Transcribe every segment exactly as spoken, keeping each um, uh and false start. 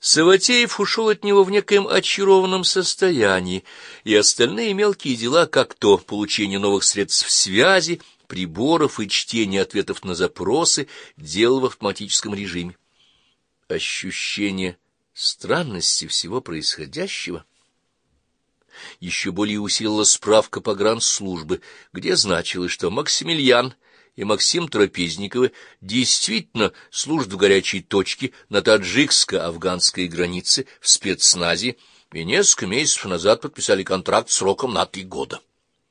Саватеев ушел от него в некоем очарованном состоянии, и остальные мелкие дела, как то получение новых средств связи, приборов и чтение ответов на запросы, делал в автоматическом режиме. Ощущение странности всего происходящего еще более усилила справка погранслужбы, где значилось, что Максимилиан и Максим Трапезниковы действительно служат в горячей точке на таджикско-афганской границе в спецназе и несколько месяцев назад подписали контракт сроком на три года.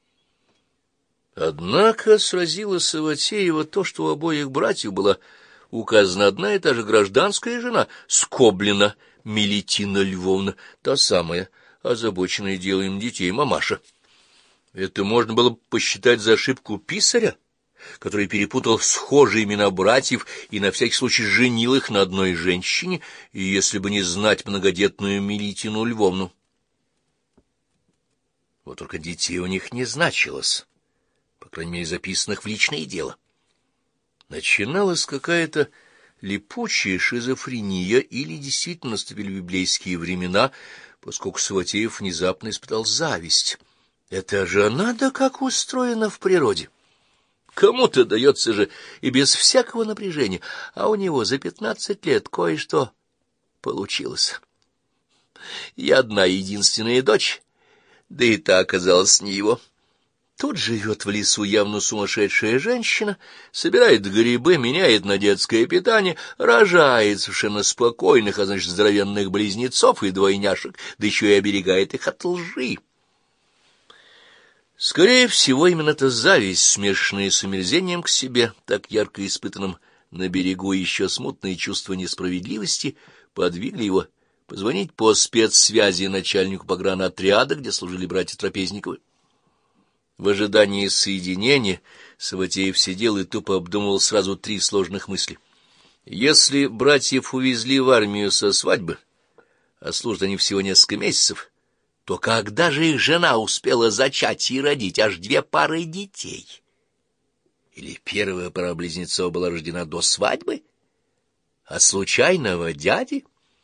Однако сразило Саватеева то, что у обоих братьев была указана одна и та же гражданская жена, Скоблина Мелитина Львовна, та самая, озабоченная делом детей мамаша. Это можно было посчитать за ошибку писаря, который перепутал схожие имена братьев и на всякий случай женил их на одной женщине, и если бы не знать многодетную Мелитину Львовну. Вот только детей у них не значилось, по крайней мере, записанных в личное дело. Начиналась какая-то липучая шизофрения, или действительно наступили библейские времена, поскольку Саватеев внезапно испытал зависть. Это же надо, как устроено в природе. Кому-то дается же и без всякого напряжения, а у него за пятнадцать лет кое-что получилось. И одна единственная дочь, да и та оказалась не его. Тут живет в лесу явно сумасшедшая женщина, собирает грибы, меняет на детское питание, рожает совершенно спокойных, а значит, здоровенных близнецов и двойняшек, да еще и оберегает их от лжи. Скорее всего, именно эта зависть, смешанная с омерзением к себе, так ярко испытанным на берегу, еще смутные чувства несправедливости, подвигли его позвонить по спецсвязи начальнику погранотряда, где служили братья Трапезниковы. В ожидании соединения Саватеев сидел и тупо обдумывал сразу три сложных мысли. Если братьев увезли в армию со свадьбы, а служат они всего несколько месяцев, то когда же их жена успела зачать и родить аж две пары детей? Или первая пара близнецов была рождена до свадьбы, а случайного дяди?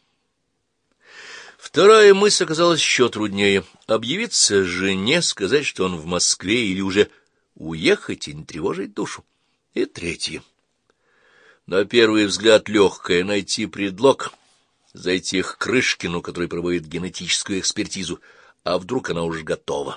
Вторая мысль оказалась еще труднее — объявиться жене, сказать, что он в Москве, или уже уехать и не тревожить душу. И третье. На первый взгляд легкое — найти предлог, зайти к Крышкину, который проводит генетическую экспертизу, а вдруг она уже готова.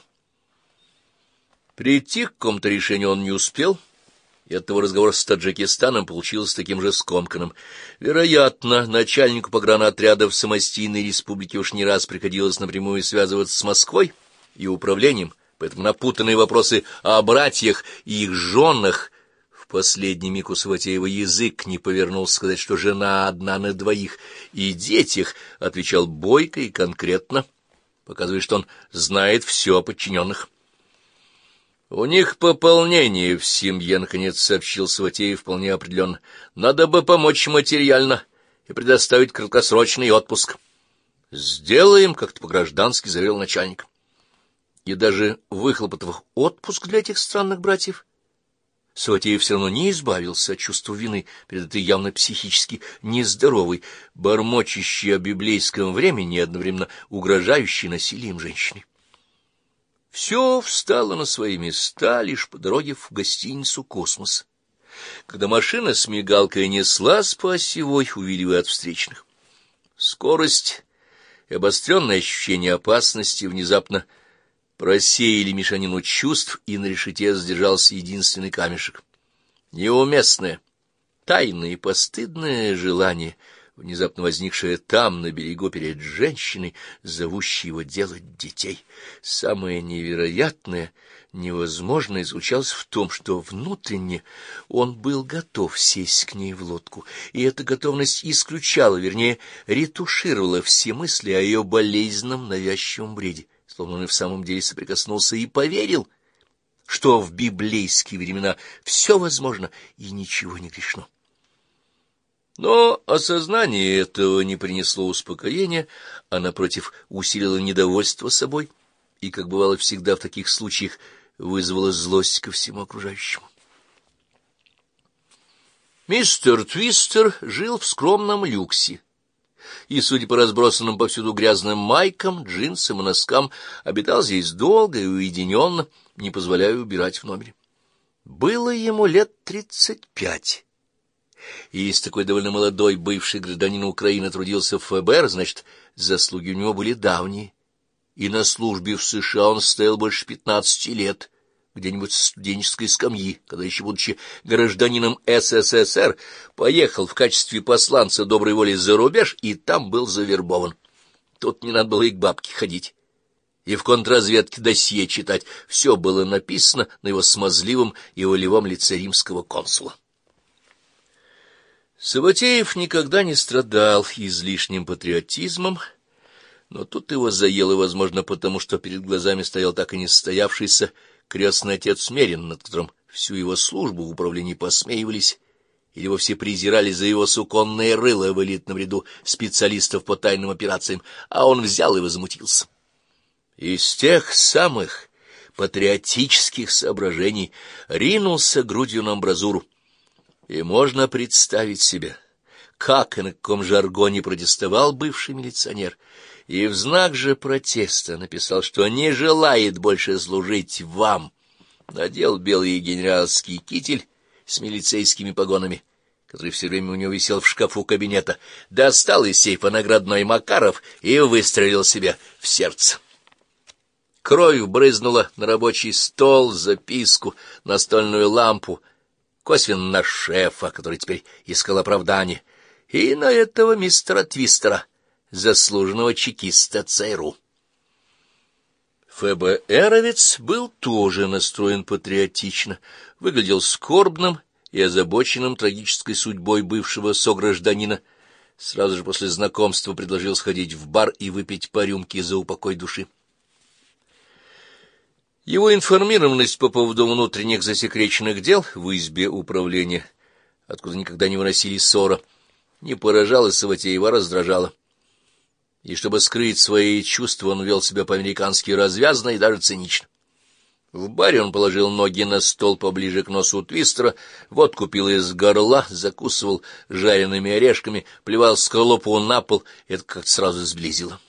Прийти к какому-то решению он не успел, и оттого разговор с Таджикистаном получился таким же скомканным. Вероятно, начальнику погранотряда в самостийной республике уж не раз приходилось напрямую связываться с Москвой и управлением, поэтому напутанные вопросы о братьях и их женах. В последний миг у Саватеева язык не повернулся сказать, что жена одна на двоих, и детях отвечал бойко и конкретно, показывая, что он знает все о подчиненных. «У них пополнение в семье», — наконец сообщил Саватеев вполне определенно. «Надо бы помочь материально и предоставить краткосрочный отпуск». «Сделаем», — как-то по-граждански заверил начальник. И даже выхлопотав отпуск для этих странных братьев, Саватеев все равно не избавился от чувства вины перед этой явно психически нездоровой, бормочущей о библейском времени и одновременно угрожающей насилием женщиной. Все встало на свои места лишь по дороге в гостиницу «Космос», когда машина с мигалкой неслась по осевой, увиливая от встречных. Скорость и обостренное ощущение опасности внезапно просеяли мешанину чувств, и на решете задержался единственный камешек. Неуместное, тайное и постыдное желание, внезапно возникшее там, на берегу, перед женщиной, зовущей его делать детей. Самое невероятное, невозможное заключалось в том, что внутренне он был готов сесть к ней в лодку, и эта готовность исключала, вернее, ретушировала все мысли о ее болезненном навязчивом бреде, словно он и в самом деле соприкоснулся и поверил, что в библейские времена все возможно и ничего не грешно. Но осознание этого не принесло успокоения, а, напротив, усилило недовольство собой и, как бывало всегда в таких случаях, вызвало злость ко всему окружающему. Мистер Твистер жил в скромном люксе, и, судя по разбросанным повсюду грязным майкам, джинсам и носкам, обитал здесь долго и уединенно, не позволяя убирать в номере. Было ему лет тридцать пять. И если такой довольно молодой бывший гражданин Украины трудился в ФБР, значит, заслуги у него были давние. И на службе в США он стоял больше пятнадцати лет, где-нибудь с студенческой скамьи, когда еще, будучи гражданином СССР, поехал в качестве посланца доброй воли за рубеж и там был завербован. Тут не надо было и к бабке ходить, и в контрразведке досье читать. Все было написано на его смазливом и волевом лице римского консула. Саватеев никогда не страдал излишним патриотизмом, но тут его заело, возможно, потому что перед глазами стоял так и не состоявшийся крестный отец Мерин, над которым всю его службу в управлении посмеивались или вовсе презирали за его суконное рыло в элитном ряду специалистов по тайным операциям, а он взял и возмутился. Из тех самых патриотических соображений ринулся грудью на амбразуру. И можно представить себе, как и на каком жаргоне протестовал бывший милиционер, и в знак же протеста написал, что не желает больше служить вам. Надел белый генеральский китель с милицейскими погонами, который все время у него висел в шкафу кабинета, достал из сейфа наградной Макаров и выстрелил себе в сердце. Кровь брызнула на рабочий стол, записку, настольную лампу, косвенно на шефа, который теперь искал оправдание, и на этого мистера Твистера, заслуженного чекиста ЦРУ. ФБРовец был тоже настроен патриотично, выглядел скорбным и озабоченным трагической судьбой бывшего согражданина. Сразу же после знакомства предложил сходить в бар и выпить по рюмке за упокой души. Его информированность по поводу внутренних засекреченных дел в избе управления, откуда никогда не выносили ссора, не поражала Саватеева, раздражала. И чтобы скрыть свои чувства, он вел себя по-американски развязно и даже цинично. В баре он положил ноги на стол поближе к носу Твистера, водку пил из горла, закусывал жареными орешками, плевал скорлупу на пол, это как-то сразу сблизило.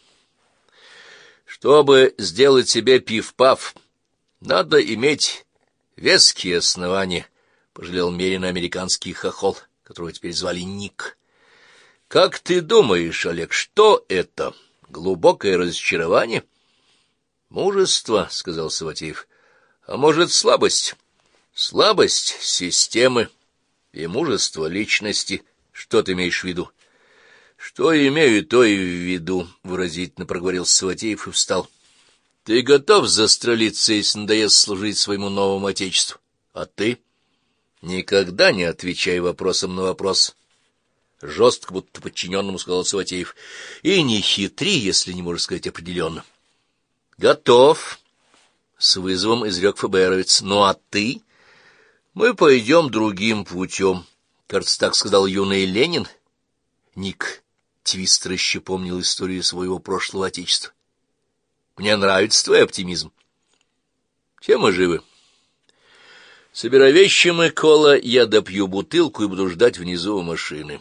Чтобы сделать себе пиф-паф, надо иметь веские основания, — пожалел Мерина американский хохол, которого теперь звали Ник. — Как ты думаешь, Олег, что это? Глубокое разочарование? — Мужество, — сказал Саватеев. — А может, слабость? Слабость системы и мужество личности. Что ты имеешь в виду? — Что имею, то и в виду, — выразительно проговорил Саватеев и встал. — Ты готов застрелиться, если надоест служить своему новому отечеству? А ты? — Никогда не отвечай вопросом на вопрос. Жестко, будто подчиненному, сказал Саватеев. — И не хитри, если не можешь сказать определенно. — Готов, — с вызовом изрек ФБРовец. — Ну а ты? — Мы пойдем другим путем. Кажется, так сказал юный Ленин. Ник Твистер еще помнил историю своего прошлого отечества. — Мне нравится твой оптимизм. — Чем мы живы? — Собирай вещи, Микола, я допью бутылку и буду ждать внизу у машины.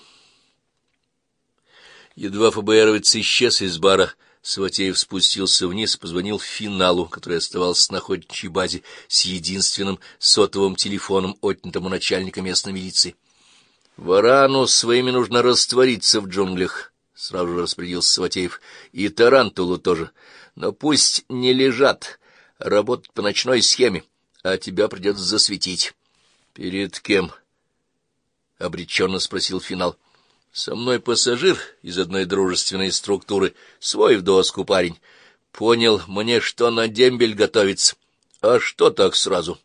Едва ФБРовец исчез из бара, Саватеев спустился вниз и позвонил Финалу, который оставался на охотничьей базе с единственным сотовым телефоном, отнятым у начальника местной милиции. — Варану своими нужно раствориться в джунглях, — сразу же распорядился Саватеев, — и тарантулу тоже. Но пусть не лежат, работать по ночной схеме, а тебя придется засветить. — Перед кем? — обреченно спросил Финал. — Со мной пассажир из одной дружественной структуры, свой в доску парень. Понял, мне что на дембель готовится. А что так сразу?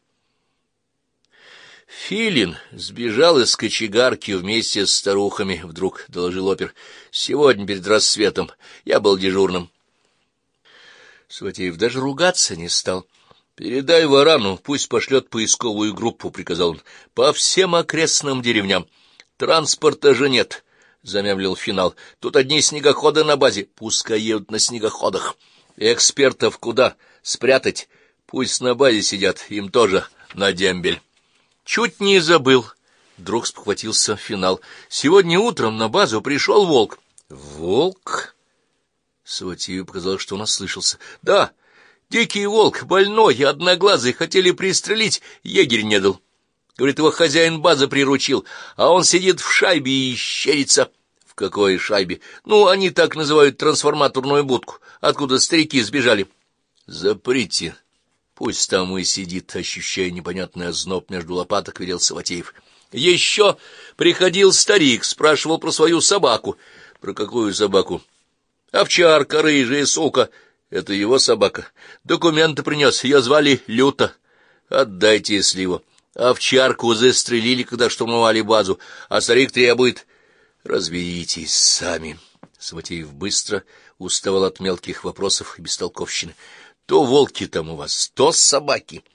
— Филин сбежал из кочегарки вместе с старухами, — вдруг доложил опер. — Сегодня перед рассветом я был дежурным. Саватеев даже ругаться не стал. — Передай Варану, пусть пошлет поисковую группу, — приказал он, — по всем окрестным деревням. Транспорта же нет, — замямлил Финал. — Тут одни снегоходы на базе, пускай едут на снегоходах. Экспертов куда? Спрятать? Пусть на базе сидят, им тоже на дембель. — Чуть не забыл, — вдруг спохватился Финал. — Сегодня утром на базу пришел волк. Волк? Саватееву показалось, что он ослышался. — Да, дикий волк, больной и одноглазый, хотели пристрелить, егерь не дал. Говорит, его хозяин базы приручил, а он сидит в шайбе и щерится. — В какой шайбе? — Ну, они так называют трансформаторную будку, откуда старики сбежали. — Заприте. Пусть там и сидит, ощущая непонятный озноб между лопаток, велел Саватеев. Еще приходил старик, спрашивал про свою собаку. — Про какую собаку? — Овчарка, рыжая сука. Это его собака. Документы принес, ее звали Люта. Отдайте, если его. Овчарку застрелили, когда штурмовали базу, а старик требует... Разберитесь сами. Саватеев быстро уставал от мелких вопросов и бестолковщины. То волки там у вас, то собаки.